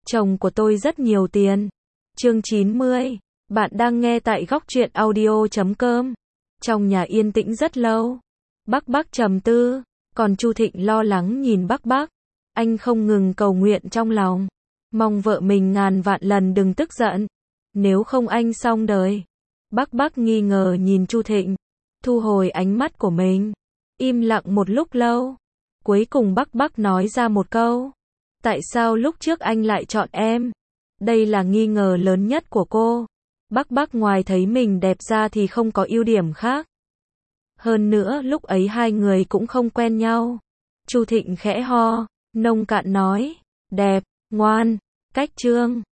Chồng của tôi rất nhiều tiền. Chương 90. Bạn đang nghe tại góc truyện audio.com. Trong nhà yên tĩnh rất lâu. Bắc trầm tư, còn Chu Thịnh lo lắng nhìn Bắc. Anh không ngừng cầu nguyện trong lòng, mong vợ mình ngàn vạn lần đừng tức giận, nếu không anh xong đời. Bắc nghi ngờ nhìn Chu Thịnh, thu hồi ánh mắt của mình, im lặng một lúc lâu. Cuối cùng Bắc nói ra một câu: tại sao lúc trước anh lại chọn em? Đây là nghi ngờ lớn nhất của cô. Bắc ngoài thấy mình đẹp ra thì không có ưu điểm khác. Hơn nữa lúc ấy hai người cũng không quen nhau. Chu Thịnh khẽ ho, nông cạn nói: đẹp, ngoan, cách trương,